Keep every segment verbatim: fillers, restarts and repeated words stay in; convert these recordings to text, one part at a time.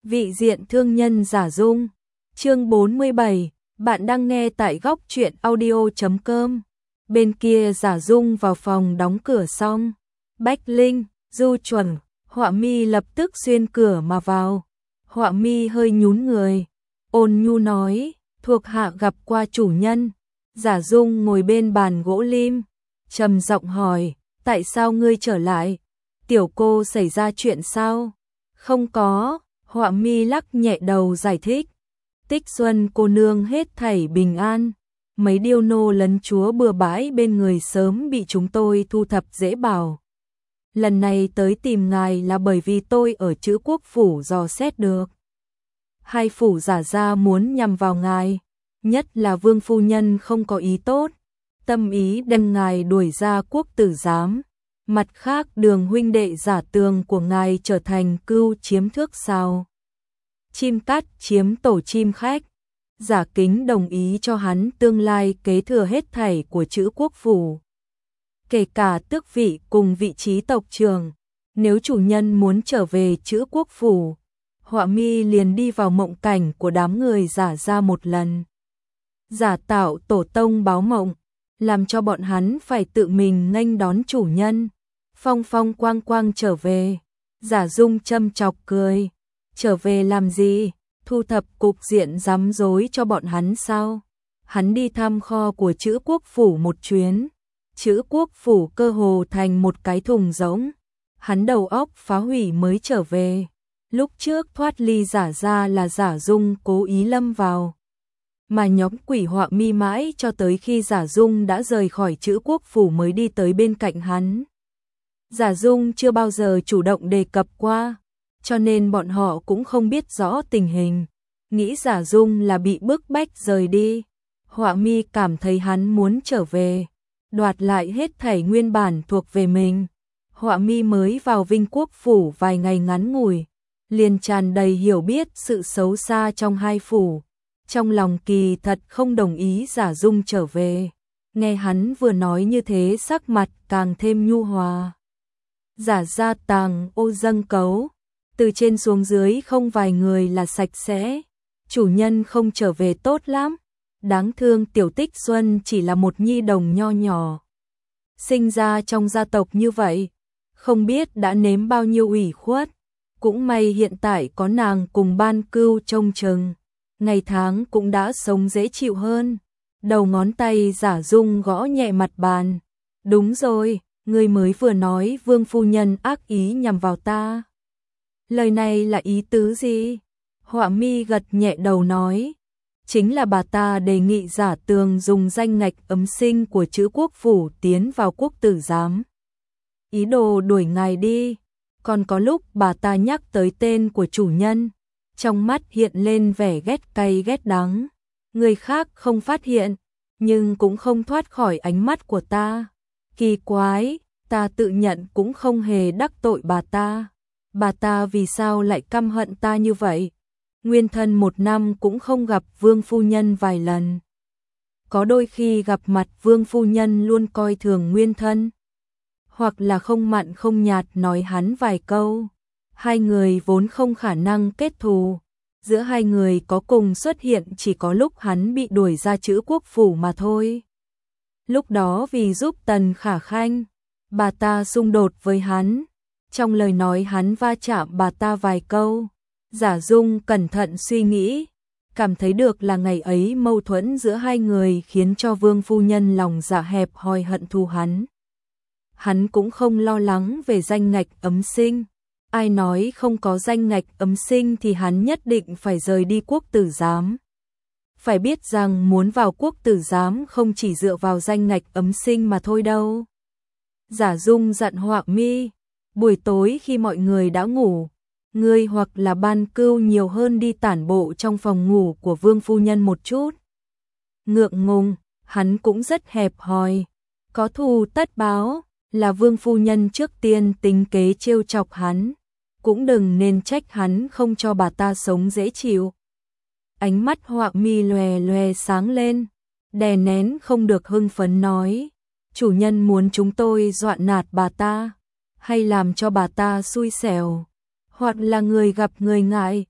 Vị diện thương nhân giả dung. Chương bốn mươi bảy, bạn đang nghe tại góc truyện audio chấm com. Bên kia giả dung vào phòng đóng cửa xong. Bách Linh, Du Chuẩn, Họa Mi lập tức xuyên cửa mà vào. Họa Mi hơi nhún người, ôn nhu nói, thuộc hạ gặp qua chủ nhân. Giả dung ngồi bên bàn gỗ lim, trầm giọng hỏi, tại sao ngươi trở lại? Tiểu cô xảy ra chuyện sao? Không có, Họa Mi lắc nhẹ đầu giải thích. Tích Xuân cô nương hết thảy bình an. Mấy điêu nô lấn chúa bừa bãi bên người sớm bị chúng tôi thu thập dễ bảo. Lần này tới tìm ngài là bởi vì tôi ở Chữ Quốc phủ dò xét được. Hai phủ giả ra muốn nhằm vào ngài, nhất là Vương phu nhân không có ý tốt, tâm ý đem ngài đuổi ra quốc tử giám. Mặt khác Đường huynh đệ giả tường của ngài trở thành cưu chiếm thước sao. Chim cắt chiếm tổ chim khách. Giả Kính đồng ý cho hắn tương lai kế thừa hết thảy của Chữ Quốc phủ, kể cả tước vị cùng vị trí tộc trưởng. Nếu chủ nhân muốn trở về Chữ Quốc phủ, Họa Mi liền đi vào mộng cảnh của đám người giả ra một lần, giả tạo tổ tông báo mộng, làm cho bọn hắn phải tự mình nghênh đón chủ nhân. Phong phong quang quang trở về. Giả dung châm chọc cười, trở về làm gì? Thu thập cục diện rắm rối cho bọn hắn sao? Hắn đi thăm kho của Chữ Quốc phủ một chuyến, Chữ Quốc phủ cơ hồ thành một cái thùng rỗng. Hắn đầu óc phá hủy mới trở về. Lúc trước thoát ly giả ra là giả dung cố ý lâm vào, mà nhóm quỷ Họa Mi mãi cho tới khi giả dung đã rời khỏi Chữ Quốc phủ mới đi tới bên cạnh hắn. Giả dung chưa bao giờ chủ động đề cập qua, cho nên bọn họ cũng không biết rõ tình hình. Nghĩ giả dung là bị bức bách rời đi. Họa Mi cảm thấy hắn muốn trở về, đoạt lại hết thảy nguyên bản thuộc về mình. Họa Mi mới vào Vinh Quốc phủ vài ngày ngắn ngủi, liền tràn đầy hiểu biết sự xấu xa trong hai phủ. Trong lòng kỳ thật không đồng ý giả dung trở về. Nghe hắn vừa nói như thế sắc mặt càng thêm nhu hòa. Giả ra tàng ô dâng cấu, từ trên xuống dưới không vài người là sạch sẽ. Chủ nhân không trở về tốt lắm. Đáng thương tiểu Tích Xuân chỉ là một nhi đồng nho nhỏ, sinh ra trong gia tộc như vậy, không biết đã nếm bao nhiêu ủy khuất. Cũng may hiện tại có nàng cùng Ban Cưu trông chừng, ngày tháng cũng đã sống dễ chịu hơn. Đầu ngón tay giả dung gõ nhẹ mặt bàn. Đúng rồi, ngươi mới vừa nói Vương phu nhân ác ý nhằm vào ta. Lời này là ý tứ gì? Họa Mi gật nhẹ đầu nói, chính là bà ta đề nghị giả tường dùng danh ngạch ấm sinh của Chữ Quốc phủ tiến vào quốc tử giám, ý đồ đuổi ngài đi. Còn có lúc bà ta nhắc tới tên của chủ nhân, trong mắt hiện lên vẻ ghét cay ghét đắng. Người khác không phát hiện, nhưng cũng không thoát khỏi ánh mắt của ta. Kỳ quái, ta tự nhận cũng không hề đắc tội bà ta. Bà ta vì sao lại căm hận ta như vậy? Nguyên thân một năm cũng không gặp Vương phu nhân vài lần. Có đôi khi gặp mặt Vương phu nhân luôn coi thường nguyên thân, hoặc là không mặn không nhạt nói hắn vài câu. Hai người vốn không khả năng kết thù. Giữa hai người có cùng xuất hiện chỉ có lúc hắn bị đuổi ra Chữ Quốc phủ mà thôi. Lúc đó vì giúp Tần Khả Khanh, bà ta xung đột với hắn. Trong lời nói hắn va chạm bà ta vài câu. Giả dung cẩn thận suy nghĩ, cảm thấy được là ngày ấy mâu thuẫn giữa hai người khiến cho Vương phu nhân lòng dạ hẹp hòi hận thù hắn. Hắn cũng không lo lắng về danh ngạch ấm sinh. Ai nói không có danh ngạch ấm sinh thì hắn nhất định phải rời đi quốc tử giám. Phải biết rằng muốn vào quốc tử giám không chỉ dựa vào danh ngạch ấm sinh mà thôi đâu. Giả dung dặn Họa Mi, buổi tối khi mọi người đã ngủ, ngươi hoặc là Ban Cưu nhiều hơn đi tản bộ trong phòng ngủ của Vương phu nhân một chút. Ngượng ngùng, hắn cũng rất hẹp hòi. Có thù tất báo, là Vương phu nhân trước tiên tính kế trêu chọc hắn, cũng đừng nên trách hắn không cho bà ta sống dễ chịu. Ánh mắt Họa Mi lòe lòe sáng lên, đè nén không được hưng phấn nói, chủ nhân muốn chúng tôi dọa nạt bà ta, hay làm cho bà ta xui xẻo, hoặc là người gặp người ngại.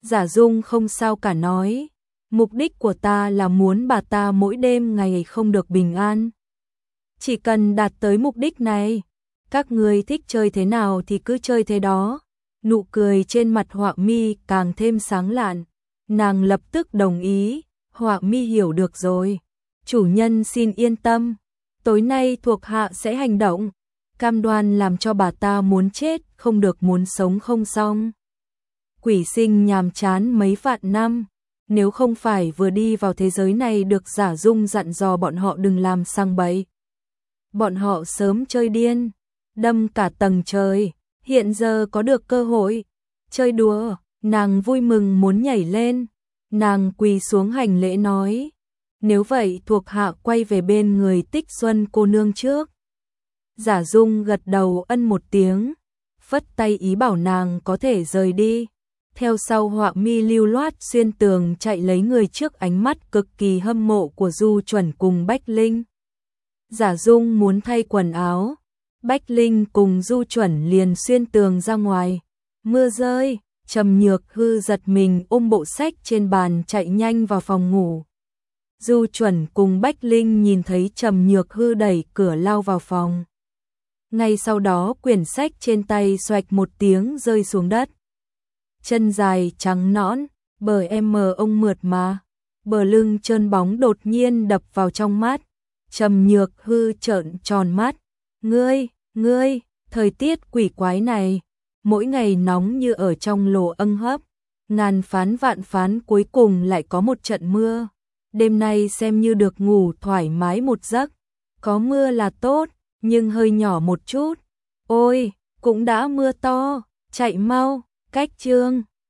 Giả Dung không sao cả nói, mục đích của ta là muốn bà ta mỗi đêm ngày không được bình an. Chỉ cần đạt tới mục đích này, các người thích chơi thế nào thì cứ chơi thế đó. Nụ cười trên mặt Họa Mi càng thêm sáng lạn, nàng lập tức đồng ý, Họa Mi hiểu được rồi. Chủ nhân xin yên tâm, tối nay thuộc hạ sẽ hành động, cam đoan làm cho bà ta muốn chết không được muốn sống không xong. Quỷ sinh nhàm chán mấy vạn năm, nếu không phải vừa đi vào thế giới này được Giả Dung dặn dò bọn họ đừng làm sang bậy, bọn họ sớm chơi điên, đâm cả tầng trời. Hiện giờ có được cơ hội chơi đùa, nàng vui mừng muốn nhảy lên, nàng quỳ xuống hành lễ nói, nếu vậy thuộc hạ quay về bên người Tích Xuân cô nương trước. Giả Dung gật đầu ân một tiếng, phất tay ý bảo nàng có thể rời đi. Theo sau Họa Mi lưu loát xuyên tường chạy lấy người trước ánh mắt cực kỳ hâm mộ của Du Chuẩn cùng Bách Linh. Giả Dung muốn thay quần áo, Bách Linh cùng Du Chuẩn liền xuyên tường ra ngoài. Mưa rơi, Trầm Nhược Hư giật mình ôm bộ sách trên bàn chạy nhanh vào phòng ngủ. Du Chuẩn cùng Bách Linh nhìn thấy Trầm Nhược Hư đẩy cửa lao vào phòng. Ngay sau đó quyển sách trên tay xoạch một tiếng rơi xuống đất. Chân dài trắng nõn, bờ em mờ ông mượt mà, bờ lưng trơn bóng đột nhiên đập vào trong mắt. Trầm Nhược Hư trợn tròn mắt. Ngươi, ngươi, thời tiết quỷ quái này, mỗi ngày nóng như ở trong lò âng hấp, ngàn phán vạn phán cuối cùng lại có một trận mưa. Đêm nay xem như được ngủ thoải mái một giấc, có mưa là tốt, nhưng hơi nhỏ một chút. Ôi, cũng đã mưa to, chạy mau, cách chương.